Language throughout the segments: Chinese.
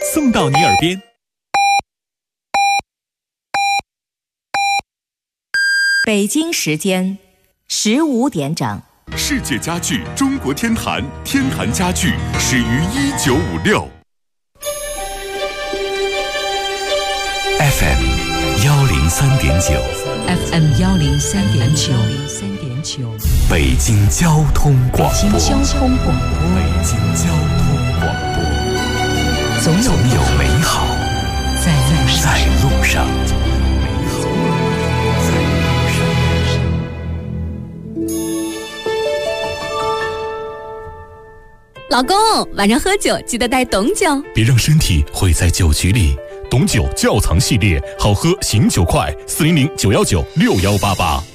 送到你耳边。 北京时间15点整。 世界家具中国天坛，天坛家具始于1956。FM 103.9 FM 103.9， 北京交通广播。 北京交通广播，总有美好在路上。 老公，晚上喝酒记得带董酒， 别让身体毁在酒局里。董酒窖藏系列，好喝醒酒快，400-919-6188。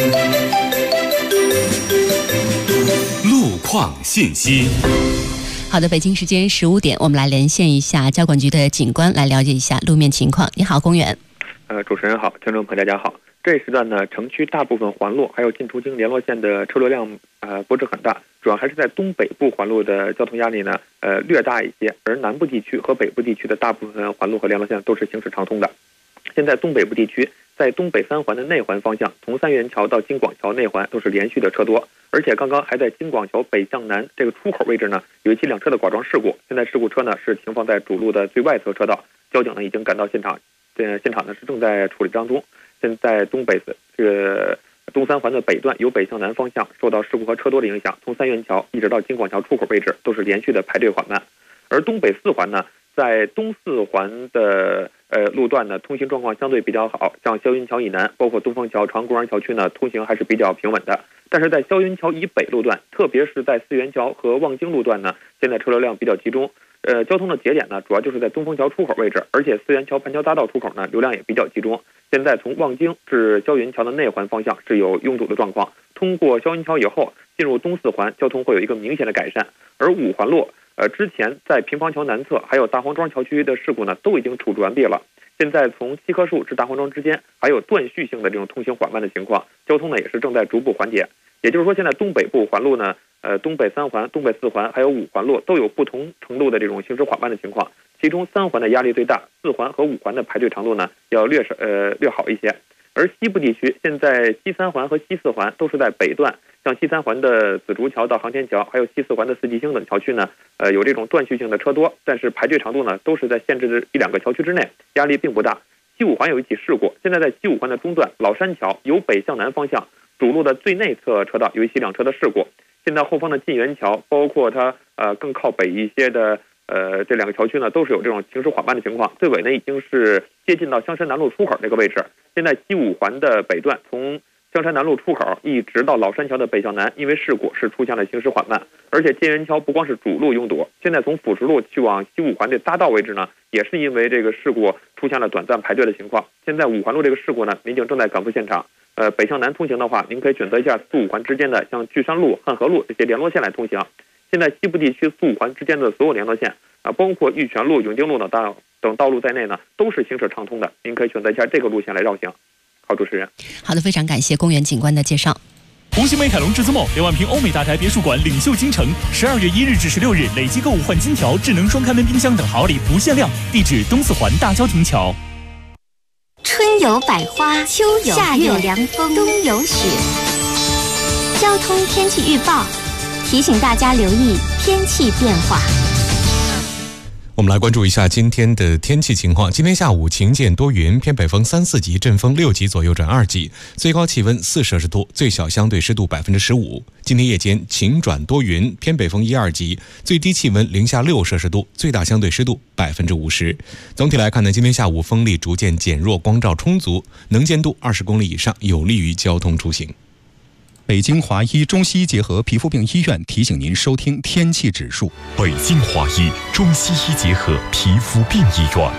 路况信息。 好的，北京时间15点，我们来连线一下交管局的警官，来了解一下路面情况。你好，公园。 主持人好，听众朋友大家好。这一时段呢，城区大部分环路还有进出京联络线的车流量不是很大，主要还是在东北部环路的交通压力呢略大一些，而南部地区和北部地区的大部分环路和联络线都是行驶畅通的。现在东北部地区在东北三环的内环方向，从三元桥到京广桥内环都是连续的车多，而且刚刚还在京广桥北向南这个出口位置呢，有一起辆车的剐撞事故。现在事故车呢是停放在主路的最外侧车道，交警呢已经赶到现场，现场呢是正在处理当中。现在东三环的北段由北向南方向受到事故和车多的影响，从三元桥一直到京广桥出口位置都是连续的排队缓慢。而东北四环呢，在东四环的路段呢，通行状况相对比较好，像霄云桥以南，包括东风桥、长公园桥区呢，通行还是比较平稳的。但是在霄云桥以北路段，特别是在四元桥和望京路段呢，现在车流量比较集中。交通的节点呢，主要就是在东风桥出口位置，而且四元桥盘桥匝道出口呢，流量也比较集中。现在从望京至霄云桥的内环方向是有拥堵的状况，通过霄云桥以后，进入东四环，交通会有一个明显的改善。而五环路，之前在平房桥南侧还有大黄庄桥区的事故呢，都已经处置完毕了。现在从七棵树至大黄庄之间还有断续性的这种通行缓慢的情况，交通呢也是正在逐步缓解。也就是说，现在东北部环路呢，东北三环、东北四环还有五环路都有不同程度的这种行驶缓慢的情况，其中三环的压力最大，四环和五环的排队长度呢要略好一些。而西部地区现在西三环和西四环都是在北段，像西三环的紫竹桥到航天桥，还有西四环的四季星等桥区呢，有这种断续性的车多，但是排队长度呢都是在限制的1-2个桥区之内，压力并不大。西五环有一起事故，现在在西五环的中段老山桥由北向南方向主路的最内侧车道有一起辆车的事故，现在后方的晋元桥，包括它更靠北一些的这两个桥区呢，都是有这种行驶缓慢的情况。最尾呢已经是接近到香山南路出口这个位置。现在西五环的北段从香山南路出口一直到老山桥的北向南，因为事故是出现了行驶缓慢，而且晋元桥不光是主路拥堵，现在从辅石路去往西五环的匝道位置呢，也是因为这个事故出现了短暂排队的情况。现在五环路这个事故呢，民警正在赶赴现场。北向南通行的话，您可以选择一下四五环之间的像巨山路、汉河路这些联络线来通行。现在西部地区四五环之间的所有联络线包括玉泉路、永定路等道路在内呢，都是行驶畅通的。您可以选择一下这个路线来绕行。好，主持人。 好的，非常感谢公园警官的介绍。 红星美凯龙至尊梦2万平欧美大宅别墅馆领袖京城，12月1日至16日累计购物换金条、智能双开门冰箱等好礼不限量。地址东四环大郊亭桥。 春有百花，秋有夏有凉风，冬有雪。交通天气预报提醒大家留意天气变化。 我们来关注一下今天的天气情况。今天下午晴间多云，偏北风3、4级，阵风6级左右转2级，最高气温4摄氏度，最小相对湿度15%。今天夜间晴转多云，偏北风1、2级，最低气温零下6摄氏度，最大相对湿度50%。总体来看呢，今天下午风力逐渐减弱，光照充足，能见度20公里以上，有利于交通出行。 北京华医中西医结合皮肤病医院提醒您收听天气指数。 北京华医中西医结合皮肤病医院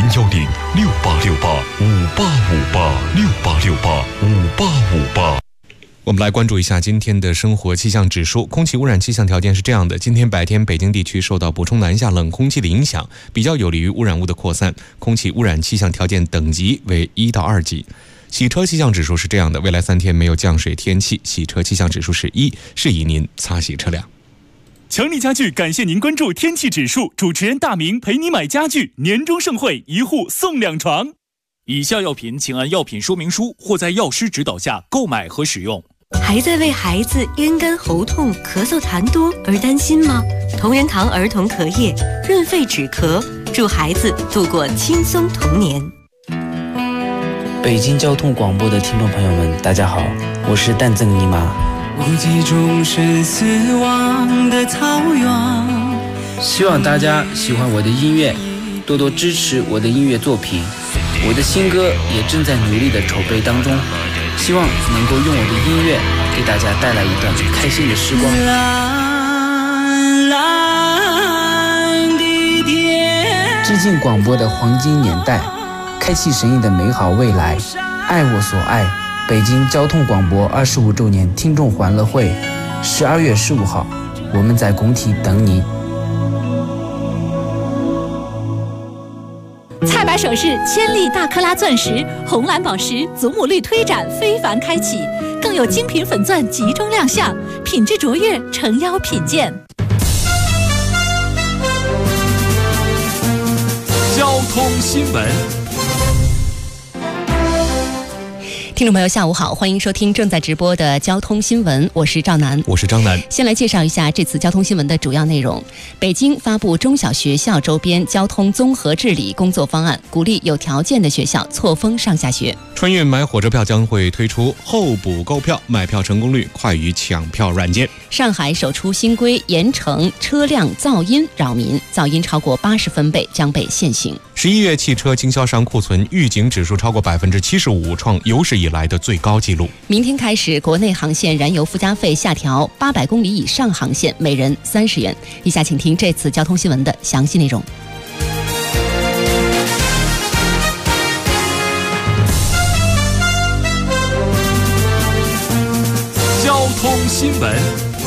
，010-6868-5858，6868-5858。 我们来关注一下今天的生活气象指数。空气污染气象条件是这样的：今天白天北京地区受到补充南下冷空气的影响，比较有利于污染物的扩散，空气污染气象条件等级为1到2级。洗车气象指数是这样的：未来3天没有降水天气，洗车气象指数是1，适宜您擦洗车辆。 强力家具感谢您关注天气指数，主持人大明陪你买家具，年终盛会，1户送2床。以下药品请按药品说明书或在药师指导下购买和使用。 还在为孩子咽干喉痛、咳嗽痰多而担心吗？同仁堂儿童咳液润肺止咳，祝孩子度过轻松童年。 北京交通广播的听众朋友们，大家好，我是蛋赠尼玛。 无极中生死亡的草原， 希望大家喜欢我的音乐，多多支持我的音乐作品。我的新歌也正在努力的筹备当中，希望能够用我的音乐给大家带来一段开心的时光。蓝蓝的天，致敬广播的黄金年代，开启神异的美好未来。爱我所爱，北京交通广播25周年听众欢乐会，12月15号，我们在工体等你。 菜百首饰千粒大克拉钻石、红蓝宝石祖母绿推展非凡开启，更有精品粉钻集中亮相，品质卓越，诚邀品鉴。 交通新闻。 听众朋友下午好，欢迎收听正在直播的交通新闻，我是赵楠， 我是张楠。 先来介绍一下这次交通新闻的主要内容。北京发布中小学校周边交通综合治理工作方案，鼓励有条件的学校错峰上下学。 春运买火车票将会推出候补购票，买票成功率快于抢票软件。 上海首出新规，严惩车辆噪音扰民，噪音超过80分贝将被限行。 11月汽车经销商库存预警指数超过75%，创有史以来的最高纪录。 明天开始，国内航线燃油附加费下调，800公里以上航线每人30元。以下请听这次交通新闻的详细内容。 交通新闻。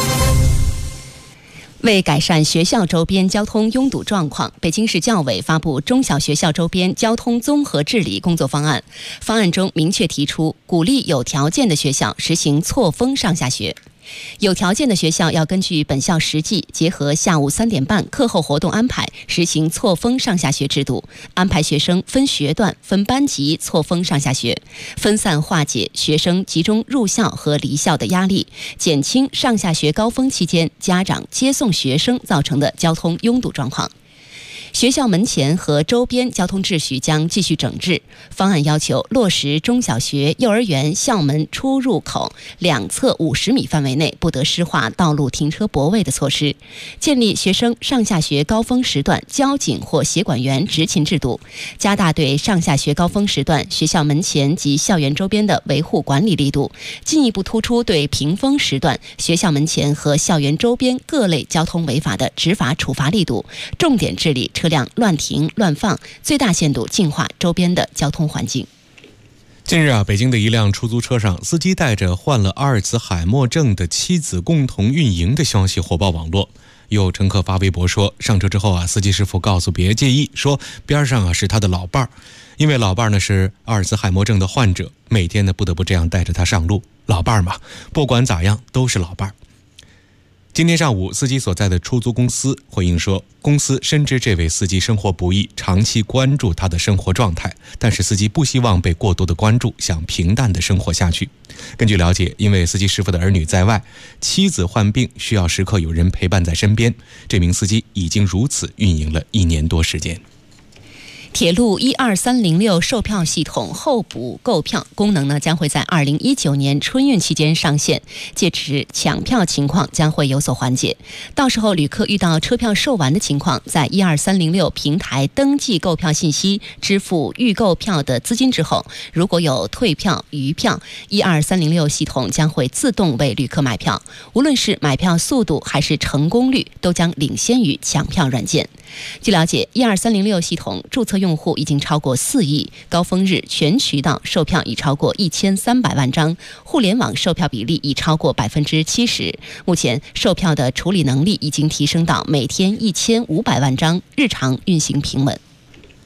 为改善学校周边交通拥堵状况，北京市教委发布中小学校周边交通综合治理工作方案。方案中明确提出，鼓励有条件的学校实行错峰上下学。有条件的学校要根据本校实际，结合下午3点半课后活动安排，实行错峰上下学制度，安排学生分学段、分班级错峰上下学，分散化解学生集中入校和离校的压力，减轻上下学高峰期间家长接送学生造成的交通拥堵状况。学校门前和周边交通秩序将继续整治。方案要求落实中小学、幼儿园校门出入口两侧50米范围内不得施划道路停车泊位的措施，建立学生上下学高峰时段交警或协管员执勤制度，加大对上下学高峰时段学校门前及校园周边的维护管理力度，进一步突出对平峰时段学校门前和校园周边各类交通违法的执法处罚力度，重点治理车辆乱停乱放，最大限度净化周边的交通环境。 近日北京的一辆出租车上，司机带着患了阿尔茨海默症的妻子共同运营的消息火爆网络。有乘客发微博说，上车之后司机师傅告诉别介意，说边上是他的老伴儿，因为老伴儿呢是阿尔茨海默症的患者，每天呢不得不这样带着他上路。老伴儿嘛，不管咋样都是老伴儿。今天上午，司机所在的出租公司回应说，公司深知这位司机生活不易，长期关注他的生活状态，但是司机不希望被过多的关注，想平淡的生活下去。根据了解，因为司机师傅的儿女在外，妻子患病，需要时刻有人陪伴在身边，这名司机已经如此运营了1年多时间。 铁路12306售票系统候补购票功能呢，将会在2019年春运期间上线，届时抢票情况将会有所缓解。到时候旅客遇到车票售完的情况，在12306平台登记购票信息，支付预购票的资金之后，如果有退票、余票，12306系统将会自动为旅客买票，无论是买票速度还是成功率，都将领先于抢票软件。据了解，12306系统注册用户已经超过4亿，高峰日全渠道售票已超过1300万张，互联网售票比例已超过70%。目前售票的处理能力已经提升到每天1500万张，日常运行平稳。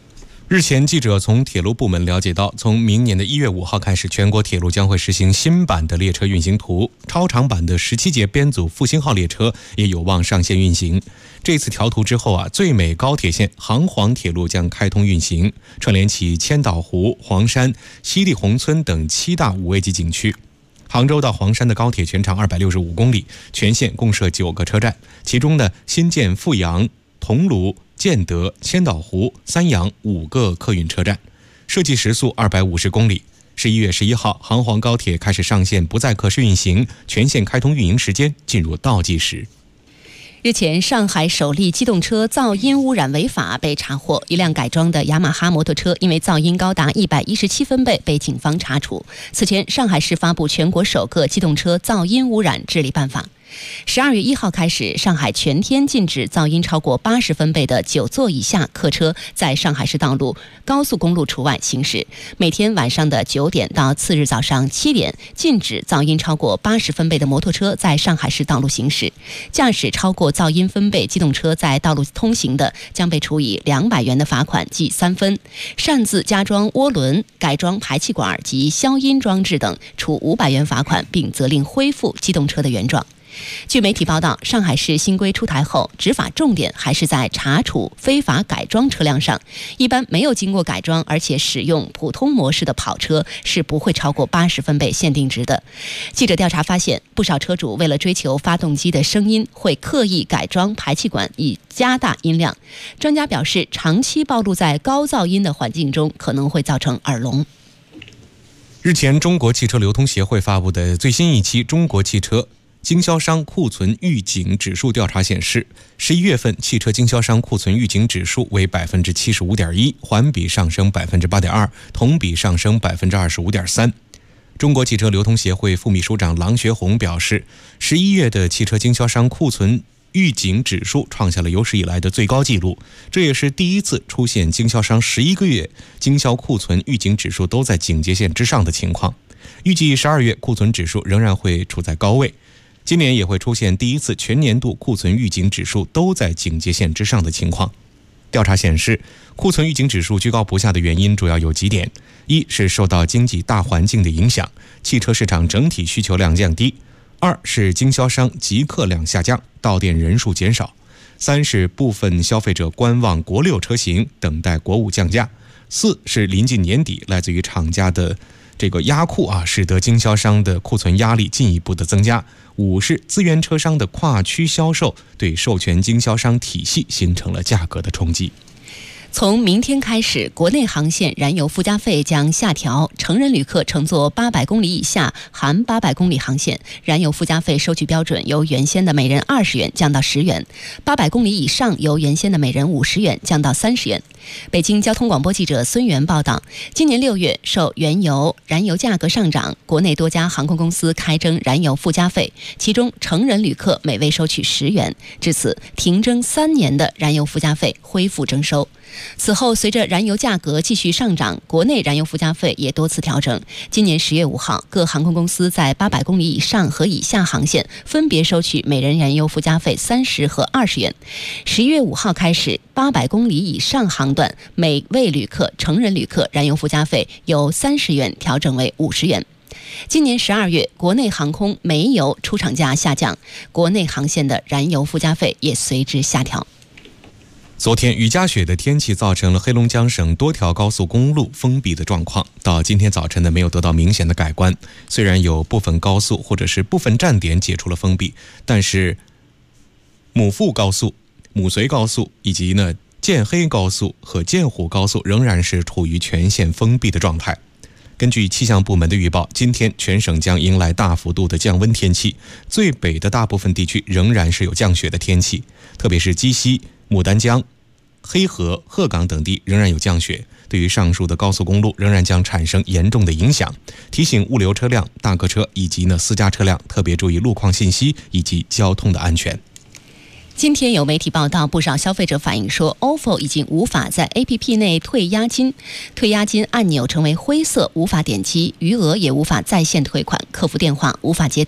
日前，记者从铁路部门了解到，从明年的1月5号开始，全国铁路将会实行新版的列车运行图，超长版的17节编组复兴号列车也有望上线运行。这次调图之后最美高铁线杭黄铁路将开通运行，串联起千岛湖、黄山、西丽宏村等7大5A级景区。杭州到黄山的高铁全长265公里，全线共设9个车站，其中呢，新建阜阳、桐庐、建德、千岛湖、三阳5个客运车站，设计时速250公里。11月11号，杭黄高铁开始上线不载客试运行，全线开通运营时间进入倒计时。 日前，上海首例机动车噪音污染违法被查获，一辆改装的雅马哈摩托车因为噪音高达117分贝被警方查处。此前，上海市发布全国首个机动车噪音污染治理办法。12月1号开始，上海全天禁止噪音超过80分贝的9座以下客车在上海市道路、高速公路除外行驶。每天晚上的9点到次日早上7点，禁止噪音超过80分贝的摩托车在上海市道路行驶。驾驶超过噪音分贝机动车在道路通行的，将被处以200元的罚款，记3分；擅自加装涡轮、改装排气管及消音装置等，处500元罚款，并责令恢复机动车的原状。据媒体报道，上海市新规出台后，执法重点还是在查处非法改装车辆上。一般没有经过改装而且使用普通模式的跑车是不会超过80分贝限定值的。记者调查发现，不少车主为了追求发动机的声音，会刻意改装排气管以加大音量。专家表示，长期暴露在高噪音的环境中，可能会造成耳聋。 日前，中国汽车流通协会发布的最新一期中国汽车经销商库存预警指数调查显示，11月份汽车经销商库存预警指数为 75.1%， 环比上升 8.2%， 同比上升 25.3%。中国汽车流通协会副秘书长郎学红表示，11月的汽车经销商库存预警指数创下了有史以来的最高纪录，这也是第一次出现经销商11个月经销库存预警指数都在警戒线之上的情况。预计12月库存指数仍然会处在高位。今年也会出现第一次全年度库存预警指数都在警戒线之上的情况。调查显示，库存预警指数居高不下的原因主要有几点：一是受到经济大环境的影响，汽车市场整体需求量降低；二是经销商集客量下降，到店人数减少；三是部分消费者观望国六车型，等待国五降价；四是临近年底，来自于厂家的这个压库使得经销商的库存压力进一步的增加；五是资源车商的跨区销售对授权经销商体系形成了价格的冲击。 从明天开始，国内航线燃油附加费将下调，成人旅客乘坐800公里以下含800公里航线，燃油附加费收取标准由原先的每人20元降到10元；800公里以上由原先的每人50元降到30元。北京交通广播记者孙源报道，今年6月受燃油价格上涨，国内多家航空公司开征燃油附加费，其中成人旅客每位收取10元，至此停征3年的燃油附加费恢复征收。此后，随着燃油价格继续上涨，国内燃油附加费也多次调整。今年10月5号，各航空公司在800公里以上和以下航线分别收取每人燃油附加费30和20元。11月5号开始，800公里以上航段每位旅客、成人旅客燃油附加费由30元调整为50元。今年12月，国内航空煤油出厂价下降，国内航线的燃油附加费也随之下调。 昨天雨夹雪的天气造成了黑龙江省多条高速公路封闭的状况，到今天早晨呢没有得到明显的改观。虽然有部分高速或者是部分站点解除了封闭，但是母阜高速、母绥高速以及建黑高速和建虎高速仍然是处于全线封闭的状态。根据气象部门的预报，今天全省将迎来大幅度的降温天气，最北的大部分地区仍然是有降雪的天气，特别是鸡西、牡丹江、黑河、鹤岗等地仍然有降雪，对于上述的高速公路仍然将产生严重的影响。提醒物流车辆、大客车以及私家车辆特别注意路况信息以及交通的安全。 今天有媒体报道，不少消费者反映说 ，OFO 已经无法在 APP 内退押金，退押金按钮成为灰色，无法点击，余额也无法在线退款，客服电话无法接通。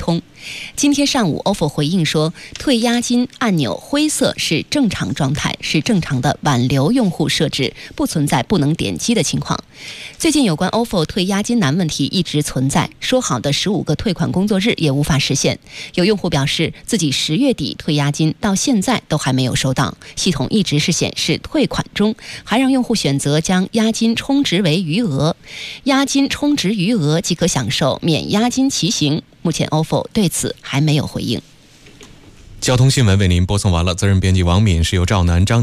今天上午 OFO 回应说，退押金按钮灰色是正常状态，是正常的挽留用户设置，不存在不能点击的情况。最近有关 OFO 退押金难问题一直存在，说好的15个退款工作日也无法实现。有用户表示自己10月底退押金到现在都还没有收到，系统一直是显示退款中，还让用户选择将押金充值为余额，押金充值余额即可享受免押金骑行。目前 OFO 对此还没有回应。 交通新闻为您播送完了，责任编辑王敏，是由赵楠、张